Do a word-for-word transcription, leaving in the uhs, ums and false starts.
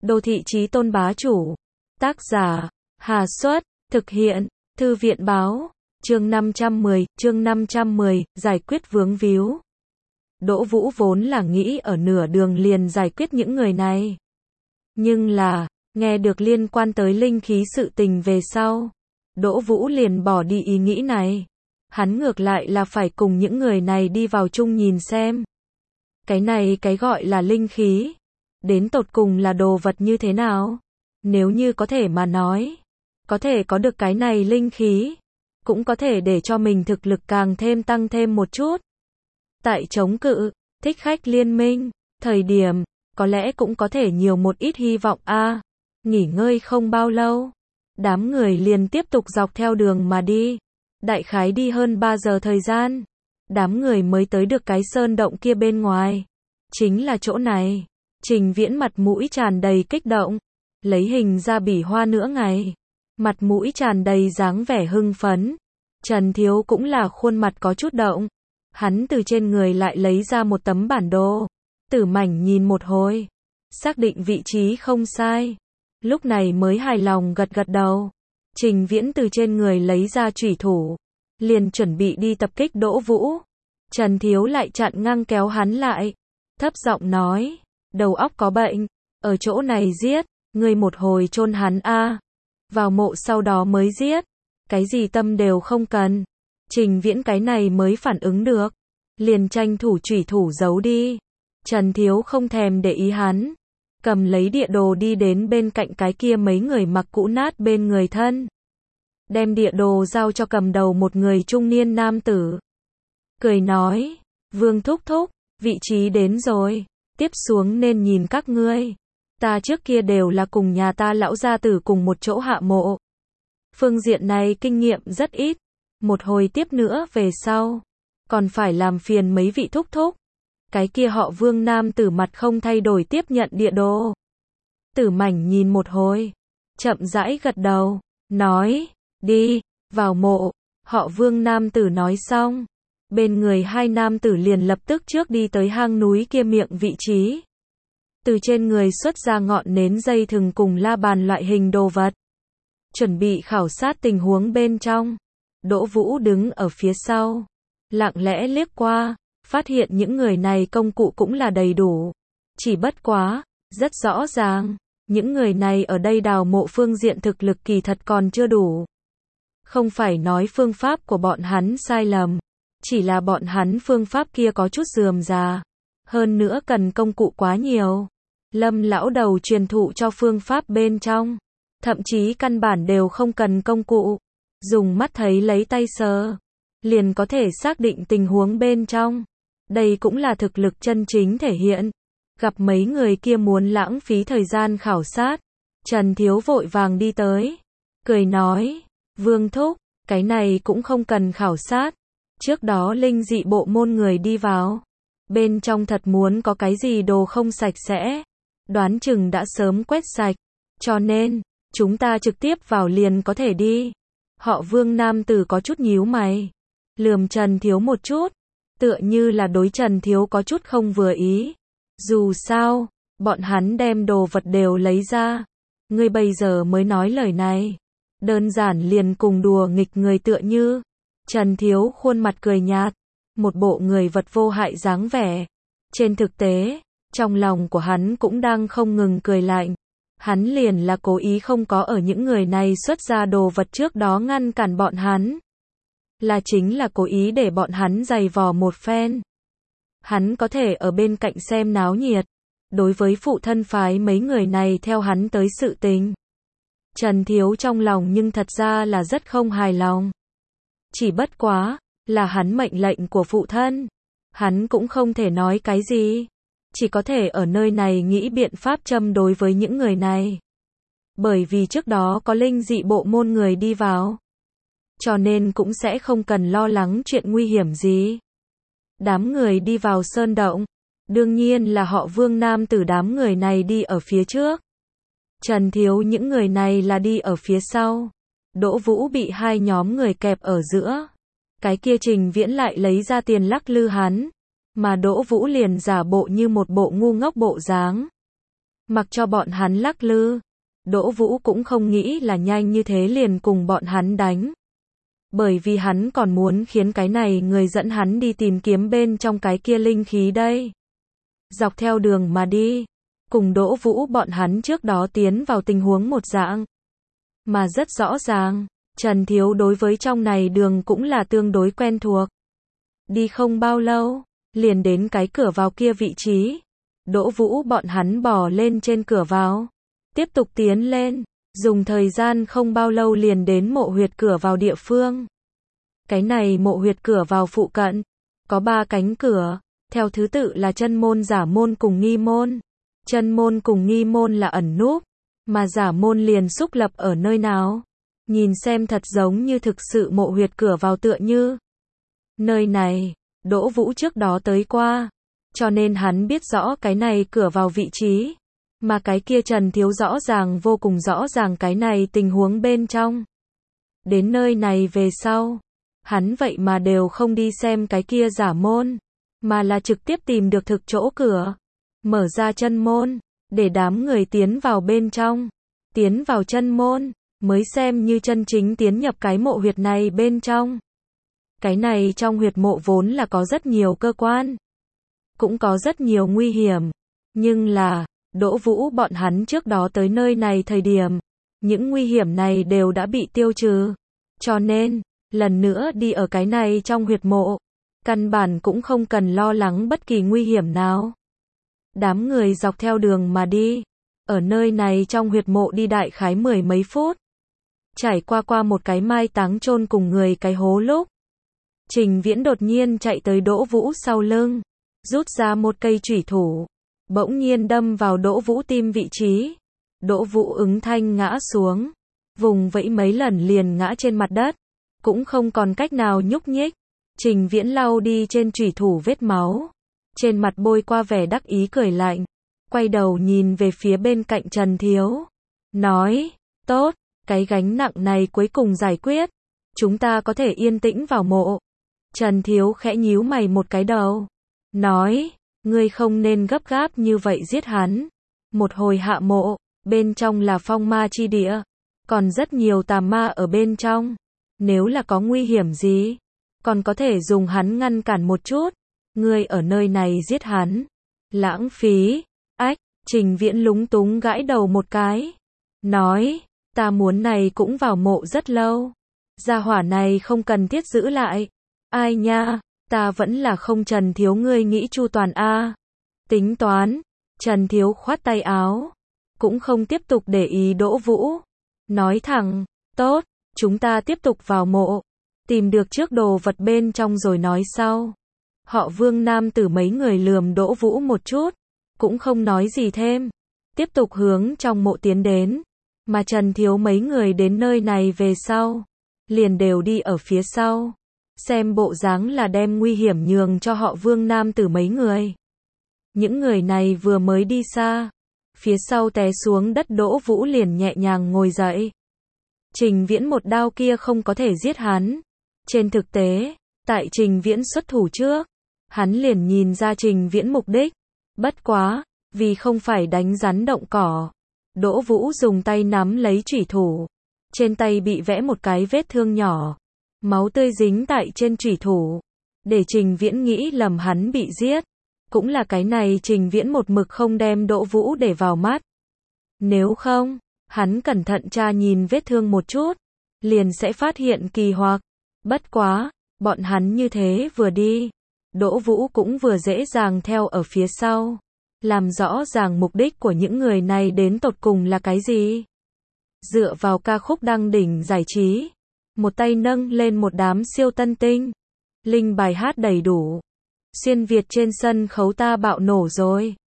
Đô thị chí tôn bá chủ. Tác giả, Hà Xuất, thực hiện, Thư viện báo, chương năm trăm mười, chương năm trăm mười, giải quyết vướng víu. Đỗ Vũ vốn là nghĩ ở nửa đường liền giải quyết những người này. Nhưng là, nghe được liên quan tới linh khí sự tình về sau, Đỗ Vũ liền bỏ đi ý nghĩ này. Hắn ngược lại là phải cùng những người này đi vào chung nhìn xem. Cái này cái gọi là linh khí, đến tột cùng là đồ vật như thế nào? Nếu như có thể mà nói, có thể có được cái này linh khí, cũng có thể để cho mình thực lực càng thêm tăng thêm một chút. Tại chống cự, thích khách liên minh, thời điểm, có lẽ cũng có thể nhiều một ít hy vọng a. À, nghỉ ngơi không bao lâu, đám người liền tiếp tục dọc theo đường mà đi. Đại khái đi hơn ba giờ thời gian, đám người mới tới được cái sơn động kia bên ngoài. Chính là chỗ này. Trình Viễn mặt mũi tràn đầy kích động, lấy hình ra bỉ hoa nữa ngày. Mặt mũi tràn đầy dáng vẻ hưng phấn. Trần Thiếu cũng là khuôn mặt có chút động. Hắn từ trên người lại lấy ra một tấm bản đồ. Tử Mảnh nhìn một hồi, xác định vị trí không sai. Lúc này mới hài lòng gật gật đầu. Trình Viễn từ trên người lấy ra chủy thủ, liền chuẩn bị đi tập kích Đỗ Vũ. Trần Thiếu lại chặn ngang kéo hắn lại, thấp giọng nói, đầu óc có bệnh, ở chỗ này giết, ngươi một hồi chôn hắn a, à. Vào mộ sau đó mới giết, cái gì tâm đều không cần. Trình Viễn cái này mới phản ứng được, liền tranh thủ chủy thủ giấu đi. Trần Thiếu không thèm để ý hắn, cầm lấy địa đồ đi đến bên cạnh cái kia mấy người mặc cũ nát bên người thân. Đem địa đồ giao cho cầm đầu một người trung niên nam tử. Cười nói, Vương thúc thúc, vị trí đến rồi, tiếp xuống nên nhìn các ngươi. Ta trước kia đều là cùng nhà ta lão gia tử cùng một chỗ hạ mộ. Phương diện này kinh nghiệm rất ít, một hồi tiếp nữa về sau, còn phải làm phiền mấy vị thúc thúc. Cái kia họ Vương nam tử mặt không thay đổi tiếp nhận địa đồ. Tử Mảnh nhìn một hồi, chậm rãi gật đầu, nói, đi, vào mộ. Họ Vương nam tử nói xong, bên người hai nam tử liền lập tức trước đi tới hang núi kia miệng vị trí. Từ trên người xuất ra ngọn nến dây thừng cùng la bàn loại hình đồ vật, chuẩn bị khảo sát tình huống bên trong. Đỗ Vũ đứng ở phía sau, lặng lẽ liếc qua, phát hiện những người này công cụ cũng là đầy đủ. Chỉ bất quá, rất rõ ràng, những người này ở đây đào mộ phương diện thực lực kỳ thật còn chưa đủ. Không phải nói phương pháp của bọn hắn sai lầm, chỉ là bọn hắn phương pháp kia có chút rườm rà, hơn nữa cần công cụ quá nhiều. Lâm lão đầu truyền thụ cho phương pháp bên trong, thậm chí căn bản đều không cần công cụ, dùng mắt thấy lấy tay sờ, liền có thể xác định tình huống bên trong. Đây cũng là thực lực chân chính thể hiện. Gặp mấy người kia muốn lãng phí thời gian khảo sát, Trần Thiếu vội vàng đi tới, cười nói, Vương thúc, cái này cũng không cần khảo sát. Trước đó linh dị bộ môn người đi vào, bên trong thật muốn có cái gì đồ không sạch sẽ, đoán chừng đã sớm quét sạch, cho nên, chúng ta trực tiếp vào liền có thể đi. Họ Vương nam tử có chút nhíu mày, lườm Trần Thiếu một chút, tựa như là đối Trần Thiếu có chút không vừa ý. Dù sao, bọn hắn đem đồ vật đều lấy ra. Ngươi bây giờ mới nói lời này, đơn giản liền cùng đùa nghịch người tựa như. Trần Thiếu khuôn mặt cười nhạt, một bộ người vật vô hại dáng vẻ. Trên thực tế, trong lòng của hắn cũng đang không ngừng cười lạnh. Hắn liền là cố ý không có ở những người này xuất ra đồ vật trước đó ngăn cản bọn hắn. Là chính là cố ý để bọn hắn giày vò một phen. Hắn có thể ở bên cạnh xem náo nhiệt. Đối với phụ thân phái mấy người này theo hắn tới sự tình, Trần Thiếu trong lòng nhưng thật ra là rất không hài lòng. Chỉ bất quá, là hắn mệnh lệnh của phụ thân. Hắn cũng không thể nói cái gì. Chỉ có thể ở nơi này nghĩ biện pháp châm đối với những người này. Bởi vì trước đó có linh dị bộ môn người đi vào, cho nên cũng sẽ không cần lo lắng chuyện nguy hiểm gì. Đám người đi vào sơn động, đương nhiên là họ Vương nam tử đám người này đi ở phía trước. Trần Thiếu những người này là đi ở phía sau. Đỗ Vũ bị hai nhóm người kẹp ở giữa. Cái kia Trình Viễn lại lấy ra tiền lắc lư hắn, mà Đỗ Vũ liền giả bộ như một bộ ngu ngốc bộ dáng. Mặc cho bọn hắn lắc lư, Đỗ Vũ cũng không nghĩ là nhanh như thế liền cùng bọn hắn đánh. Bởi vì hắn còn muốn khiến cái này người dẫn hắn đi tìm kiếm bên trong cái kia linh khí đây. Dọc theo đường mà đi, cùng Đỗ Vũ bọn hắn trước đó tiến vào tình huống một dạng. Mà rất rõ ràng, Trần Thiếu đối với trong này đường cũng là tương đối quen thuộc. Đi không bao lâu, liền đến cái cửa vào kia vị trí. Đỗ Vũ bọn hắn bò lên trên cửa vào, tiếp tục tiến lên, dùng thời gian không bao lâu liền đến mộ huyệt cửa vào địa phương. Cái này mộ huyệt cửa vào phụ cận, có ba cánh cửa, theo thứ tự là chân môn, giả môn cùng nghi môn. Chân môn cùng nghi môn là ẩn núp, mà giả môn liền xúc lập ở nơi nào. Nhìn xem thật giống như thực sự mộ huyệt cửa vào tựa như. Nơi này, Đỗ Vũ trước đó tới qua, cho nên hắn biết rõ cái này cửa vào vị trí. Mà cái kia Trần Thiếu rõ ràng vô cùng rõ ràng cái này tình huống bên trong. Đến nơi này về sau, hắn vậy mà đều không đi xem cái kia giả môn, mà là trực tiếp tìm được thực chỗ cửa, mở ra chân môn, để đám người tiến vào bên trong. Tiến vào chân môn, mới xem như chân chính tiến nhập cái mộ huyệt này bên trong. Cái này trong huyệt mộ vốn là có rất nhiều cơ quan, cũng có rất nhiều nguy hiểm, nhưng là, Đỗ Vũ bọn hắn trước đó tới nơi này thời điểm, những nguy hiểm này đều đã bị tiêu trừ. Cho nên, lần nữa đi ở cái này trong huyệt mộ, căn bản cũng không cần lo lắng bất kỳ nguy hiểm nào. Đám người dọc theo đường mà đi, ở nơi này trong huyệt mộ đi đại khái mười mấy phút. Trải qua qua một cái mai táng chôn cùng người cái hố lúc, Trình Viễn đột nhiên chạy tới Đỗ Vũ sau lưng, rút ra một cây chủy thủ, bỗng nhiên đâm vào Đỗ Vũ tim vị trí. Đỗ Vũ ứng thanh ngã xuống, vùng vẫy mấy lần liền ngã trên mặt đất, cũng không còn cách nào nhúc nhích. Trình Viễn lau đi trên chủy thủ vết máu, trên mặt bôi qua vẻ đắc ý cười lạnh, quay đầu nhìn về phía bên cạnh Trần Thiếu, nói, tốt, cái gánh nặng này cuối cùng giải quyết, chúng ta có thể yên tĩnh vào mộ. Trần Thiếu khẽ nhíu mày một cái đầu, nói, ngươi không nên gấp gáp như vậy giết hắn. Một hồi hạ mộ, bên trong là phong ma chi địa, còn rất nhiều tà ma ở bên trong. Nếu là có nguy hiểm gì, còn có thể dùng hắn ngăn cản một chút. Ngươi ở nơi này giết hắn, lãng phí. Ách, Trình Viễn lúng túng gãi đầu một cái, nói, ta muốn này cũng vào mộ rất lâu, gia hỏa này không cần thiết giữ lại. Ai nha, ta vẫn là không Trần Thiếu ngươi nghĩ chu toàn a. Tính toán. Trần Thiếu khoát tay áo, cũng không tiếp tục để ý Đỗ Vũ, nói thẳng, tốt, chúng ta tiếp tục vào mộ, tìm được trước đồ vật bên trong rồi nói sau. Họ Vương nam tử mấy người lườm Đỗ Vũ một chút, cũng không nói gì thêm, tiếp tục hướng trong mộ tiến đến. Mà Trần Thiếu mấy người đến nơi này về sau, liền đều đi ở phía sau, xem bộ dáng là đem nguy hiểm nhường cho họ Vương nam tử mấy người. Những người này vừa mới đi xa, phía sau té xuống đất Đỗ Vũ liền nhẹ nhàng ngồi dậy. Trình Viễn một đao kia không có thể giết hắn. Trên thực tế, tại Trình Viễn xuất thủ trước, hắn liền nhìn ra Trình Viễn mục đích. Bất quá, vì không phải đánh rắn động cỏ, Đỗ Vũ dùng tay nắm lấy chủy thủ. Trên tay bị vẽ một cái vết thương nhỏ, máu tươi dính tại trên chủy thủ, để Trình Viễn nghĩ lầm hắn bị giết. Cũng là cái này Trình Viễn một mực không đem Đỗ Vũ để vào mắt. Nếu không, hắn cẩn thận tra nhìn vết thương một chút, liền sẽ phát hiện kỳ hoặc. Bất quá, bọn hắn như thế vừa đi, Đỗ Vũ cũng vừa dễ dàng theo ở phía sau, làm rõ ràng mục đích của những người này đến tột cùng là cái gì. Dựa vào ca khúc đăng đỉnh giải trí, một tay nâng lên một đám siêu tân tinh, linh bài hát đầy đủ. Xuyên Việt trên sân khấu ta bạo nổ rồi.